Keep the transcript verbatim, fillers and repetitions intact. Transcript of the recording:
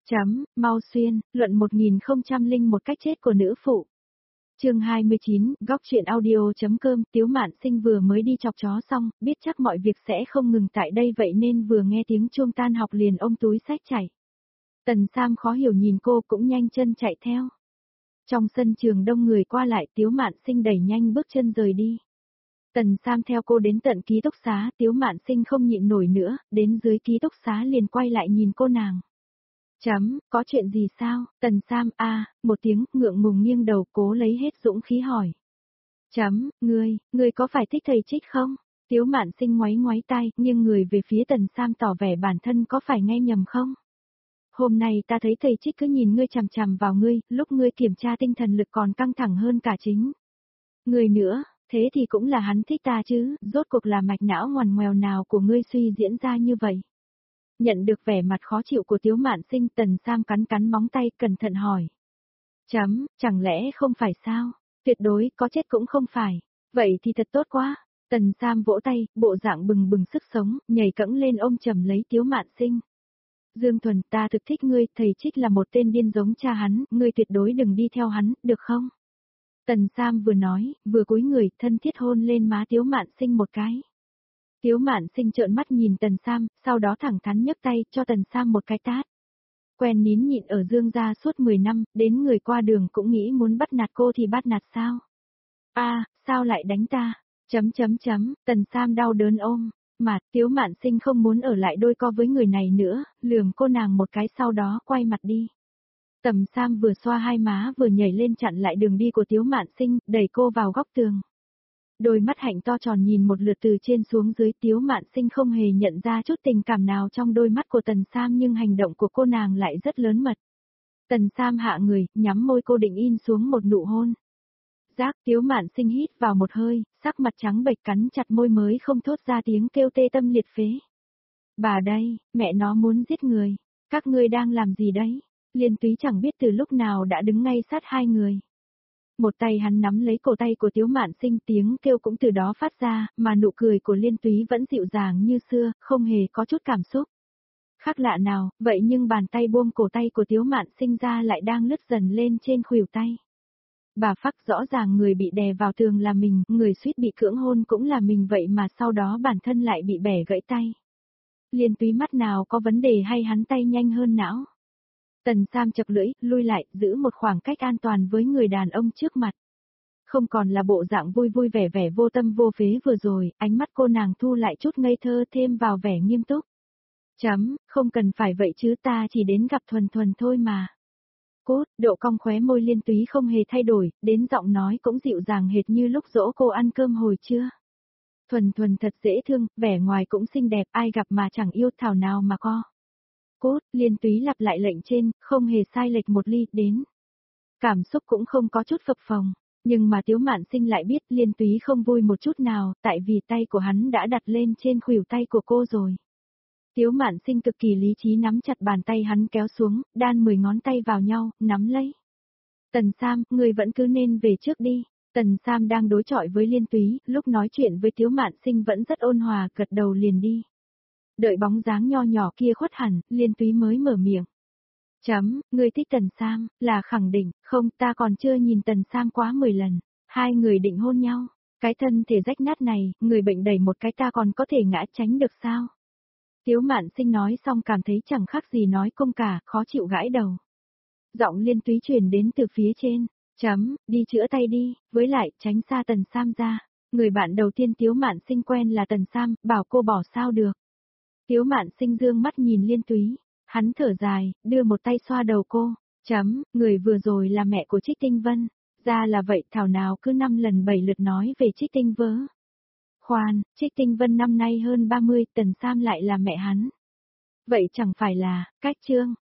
Chấm, mau xuyên, luận một nghìn không trăm lẻ một cách chết của nữ phụ. Chương hai mươi chín, góc truyện audio.com. Tiếu Mạn Sinh vừa mới đi chọc chó xong, biết chắc mọi việc sẽ không ngừng tại đây vậy nên vừa nghe tiếng chuông tan học liền ôm túi xách chạy. Tần Sam khó hiểu nhìn cô cũng nhanh chân chạy theo. Trong sân trường đông người qua lại, Tiếu Mạn Sinh đẩy nhanh bước chân rời đi. Tần Sam theo cô đến tận ký túc xá, Tiếu Mạn Sinh không nhịn nổi nữa, đến dưới ký túc xá liền quay lại nhìn cô nàng. Chấm, có chuyện gì sao? Tần Sam a à, một tiếng, ngượng ngùng nghiêng đầu cố lấy hết dũng khí hỏi. Chấm, ngươi, ngươi có phải thích thầy Trích không? Tiếu Mạn Sinh ngoáy ngoáy tay, nhưng người về phía Tần Sam tỏ vẻ bản thân có phải nghe nhầm không? Hôm nay ta thấy thầy Trích cứ nhìn ngươi chằm chằm vào ngươi, lúc ngươi kiểm tra tinh thần lực còn căng thẳng hơn cả chính. Ngươi nữa, thế thì cũng là hắn thích ta chứ, rốt cuộc là mạch não ngoằn ngoèo nào của ngươi suy diễn ra như vậy? Nhận được vẻ mặt khó chịu của Tiếu Mạn Sinh, Tần Sam cắn cắn móng tay cẩn thận hỏi. Chấm, chẳng lẽ không phải sao? Tuyệt đối, có chết cũng không phải. Vậy thì thật tốt quá. Tần Sam vỗ tay, bộ dạng bừng bừng sức sống, nhảy cẫng lên ôm chầm lấy Tiếu Mạn Sinh. Dương Thuần, ta thực thích ngươi, thầy Trích là một tên điên giống cha hắn, ngươi tuyệt đối đừng đi theo hắn, được không? Tần Sam vừa nói, vừa cúi người, thân thiết hôn lên má Tiếu Mạn Sinh một cái. Tiếu Mạn Sinh trợn mắt nhìn Tần Sam, sau đó thẳng thắn nhấc tay, cho Tần Sam một cái tát. Quen nín nhịn ở Dương gia suốt mười năm, đến người qua đường cũng nghĩ muốn bắt nạt cô thì bắt nạt sao? A, à, sao lại đánh ta? Chấm chấm chấm, Tần Sam đau đớn ôm. Mà, Tiếu Mạn Sinh không muốn ở lại đôi co với người này nữa, lườm cô nàng một cái sau đó quay mặt đi. Tần Sam vừa xoa hai má vừa nhảy lên chặn lại đường đi của Tiếu Mạn Sinh, đẩy cô vào góc tường. Đôi mắt hạnh to tròn nhìn một lượt từ trên xuống dưới, Tiếu Mạn Sinh không hề nhận ra chút tình cảm nào trong đôi mắt của Tần Sam nhưng hành động của cô nàng lại rất lớn mật. Tần Sam hạ người, nhắm môi cô định in xuống một nụ hôn. Giác, Tiếu Mạn Sinh hít vào một hơi, sắc mặt trắng bệch cắn chặt môi mới không thốt ra tiếng kêu tê tâm liệt phế. Bà đây, mẹ nó muốn giết người, các ngươi đang làm gì đấy? Liên Túy chẳng biết từ lúc nào đã đứng ngay sát hai người. Một tay hắn nắm lấy cổ tay của Tiếu Mạn Sinh, tiếng kêu cũng từ đó phát ra, mà nụ cười của Liên Túy vẫn dịu dàng như xưa, không hề có chút cảm xúc. Khác lạ nào, vậy nhưng bàn tay buông cổ tay của Tiếu Mạn Sinh ra lại đang lướt dần lên trên khuỷu tay. Bà Phắc, rõ ràng người bị đè vào tường là mình, người suýt bị cưỡng hôn cũng là mình vậy mà sau đó bản thân lại bị bẻ gãy tay. Liên Túy mắt nào có vấn đề hay hắn tay nhanh hơn não? Tần Sam chập lưỡi, lui lại, giữ một khoảng cách an toàn với người đàn ông trước mặt. Không còn là bộ dạng vui vui vẻ vẻ vô tâm vô phế vừa rồi, ánh mắt cô nàng thu lại chút ngây thơ thêm vào vẻ nghiêm túc. Chấm, không cần phải vậy chứ, ta chỉ đến gặp Thuần Thuần thôi mà. Cốt, độ cong khóe môi Liên Túy không hề thay đổi, đến giọng nói cũng dịu dàng hệt như lúc dỗ cô ăn cơm hồi trưa. Thuần Thuần thật dễ thương, vẻ ngoài cũng xinh đẹp, ai gặp mà chẳng yêu, thảo nào mà co. Cốt, Liên Túy lặp lại lệnh trên, không hề sai lệch một ly, đến. Cảm xúc cũng không có chút phập phồng, nhưng mà Tiếu Mạn Sinh lại biết Liên Túy không vui một chút nào, tại vì tay của hắn đã đặt lên trên khuỷu tay của cô rồi. Tiếu Mạn Sinh cực kỳ lý trí nắm chặt bàn tay hắn kéo xuống, đan mười ngón tay vào nhau, nắm lấy. Tần Sam, người vẫn cứ nên về trước đi. Tần Sam đang đối chọi với Liên Túy, lúc nói chuyện với Tiếu Mạn Sinh vẫn rất ôn hòa, gật đầu liền đi. Đợi bóng dáng nho nhỏ kia khuất hẳn, Liên Túy mới mở miệng. Chấm, ngươi thích Tần Sam, là khẳng định, không, ta còn chưa nhìn Tần Sam quá mười lần. Hai người định hôn nhau, cái thân thể rách nát này, người bệnh đẩy một cái ta còn có thể ngã tránh được sao? Tiếu Mạn Sinh nói xong cảm thấy chẳng khác gì nói công cả, khó chịu gãi đầu. Giọng Liên Túy truyền đến từ phía trên. Chấm, đi chữa tay đi, với lại, tránh xa Tần Sam ra. Người bạn đầu tiên Tiếu Mạn Sinh quen là Tần Sam, bảo cô bỏ sao được. Tiếu Mạn Sinh dương mắt nhìn Liên Túy, hắn thở dài, đưa một tay xoa đầu cô. Chấm, người vừa rồi là mẹ của Trích Tinh Vân. Ra là vậy, thảo nào cứ năm lần bảy lượt nói về Trích Tinh vớ. Khoan, Trích Tinh Vân năm nay hơn ba mươi, Tần Sam lại là mẹ hắn. Vậy chẳng phải là, cách chương,